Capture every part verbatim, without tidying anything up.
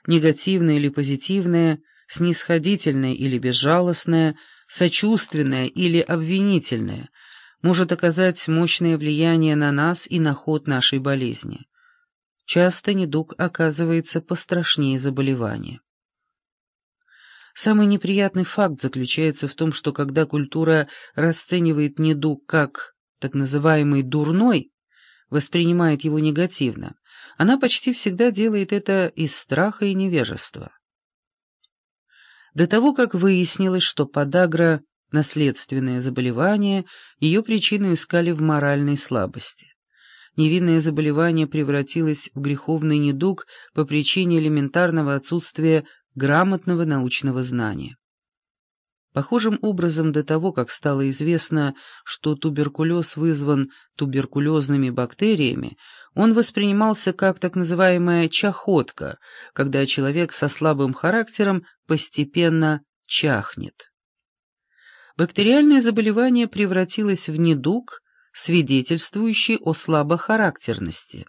негативное или позитивное, снисходительное или безжалостное, сочувственное или обвинительное, может оказать мощное влияние на нас и на ход нашей болезни. Часто недуг оказывается пострашнее заболевания. Самый неприятный факт заключается в том, что когда культура расценивает недуг как так называемый «дурной», воспринимает его негативно, она почти всегда делает это из страха и невежества. До того, как выяснилось, что подагра — наследственное заболевание, ее причину искали в моральной слабости. Невинное заболевание превратилось в греховный недуг по причине элементарного отсутствия грамотного научного знания. Похожим образом до того, как стало известно, что туберкулез вызван туберкулезными бактериями, он воспринимался как так называемая чахотка, когда человек со слабым характером постепенно чахнет. Бактериальное заболевание превратилось в недуг, свидетельствующий о слабохарактерности.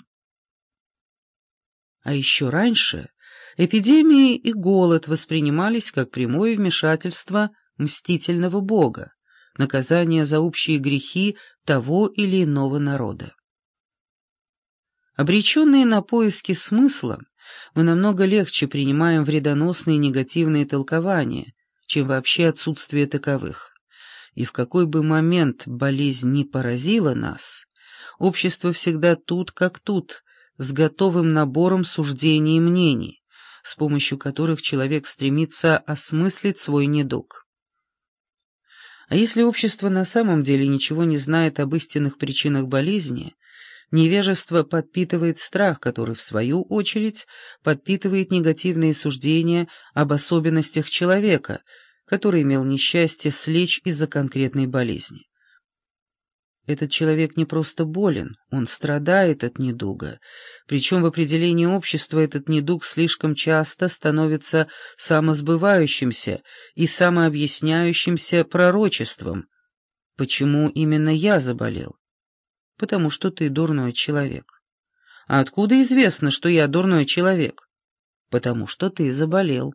А еще раньше эпидемии и голод воспринимались как прямое вмешательство мстительного бога, наказание за общие грехи того или иного народа. Обреченные на поиски смысла, мы намного легче принимаем вредоносные негативные толкования, чем вообще отсутствие таковых. И в какой бы момент болезнь ни поразила нас, общество всегда тут как тут, с готовым набором суждений и мнений, с помощью которых человек стремится осмыслить свой недуг. А если общество на самом деле ничего не знает об истинных причинах болезни, невежество подпитывает страх, который, в свою очередь, подпитывает негативные суждения об особенностях человека, который имел несчастье слечь из-за конкретной болезни. Этот человек не просто болен, он страдает от недуга, причем в определении общества этот недуг слишком часто становится самосбывающимся и самообъясняющимся пророчеством. Почему именно я заболел? Потому что ты дурной человек. А откуда известно, что я дурной человек? Потому что ты заболел.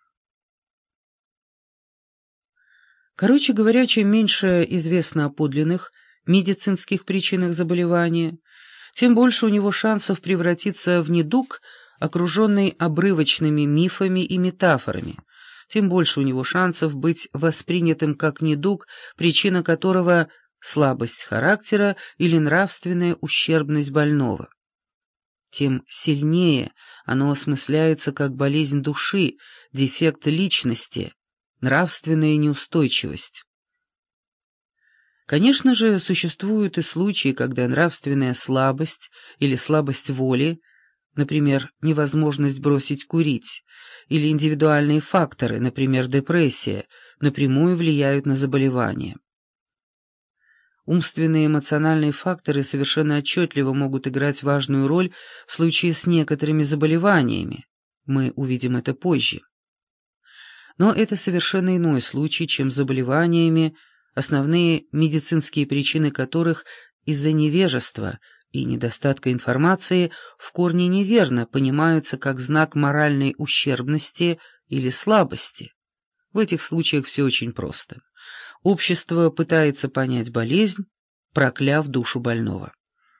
Короче говоря, чем меньше известно о подлинных медицинских причинах заболевания, тем больше у него шансов превратиться в недуг, окруженный обрывочными мифами и метафорами, тем больше у него шансов быть воспринятым как недуг, причина которого – слабость характера или нравственная ущербность больного. Тем сильнее оно осмысляется как болезнь души, дефект личности, нравственная неустойчивость. Конечно же, существуют и случаи, когда нравственная слабость или слабость воли, например, невозможность бросить курить, или индивидуальные факторы, например, депрессия, напрямую влияют на заболевание. Умственные и эмоциональные факторы совершенно отчетливо могут играть важную роль в случае с некоторыми заболеваниями. Мы увидим это позже. Но это совершенно иной случай, чем с заболеваниями, основные медицинские причины которых из-за невежества и недостатка информации в корне неверно понимаются как знак моральной ущербности или слабости. В этих случаях все очень просто. Общество пытается понять болезнь, прокляв душу больного.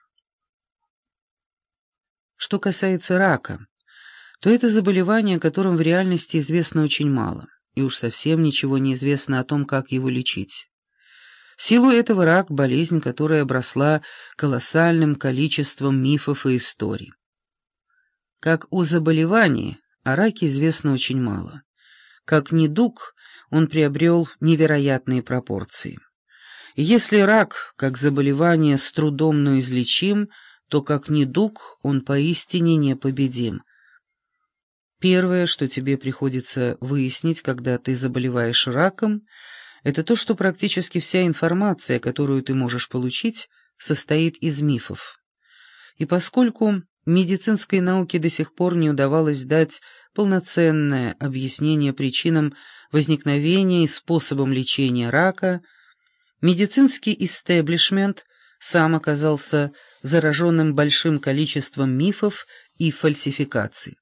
Что касается рака, то это заболевание, о котором в реальности известно очень мало, и уж совсем ничего не известно о том, как его лечить. В силу этого рак – болезнь, которая обросла колоссальным количеством мифов и историй. Как о заболевании, о раке известно очень мало. Как недуг, он приобрел невероятные пропорции. И если рак, как заболевание, с трудом, но излечим, то как недуг он поистине непобедим. Первое, что тебе приходится выяснить, когда ты заболеваешь раком, это то, что практически вся информация, которую ты можешь получить, состоит из мифов. И поскольку медицинской науке до сих пор не удавалось дать полноценное объяснение причинам возникновения и способам лечения рака, медицинский истеблишмент сам оказался зараженным большим количеством мифов и фальсификаций.